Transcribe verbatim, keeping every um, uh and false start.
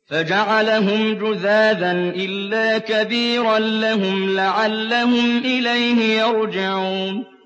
فَجَعَلَهُمْ جُذَاذًا إِلَّا كَبِيرًا لَّهُمْ لَعَلَّهُمْ إِلَيْهِ يَرْجِعُونَ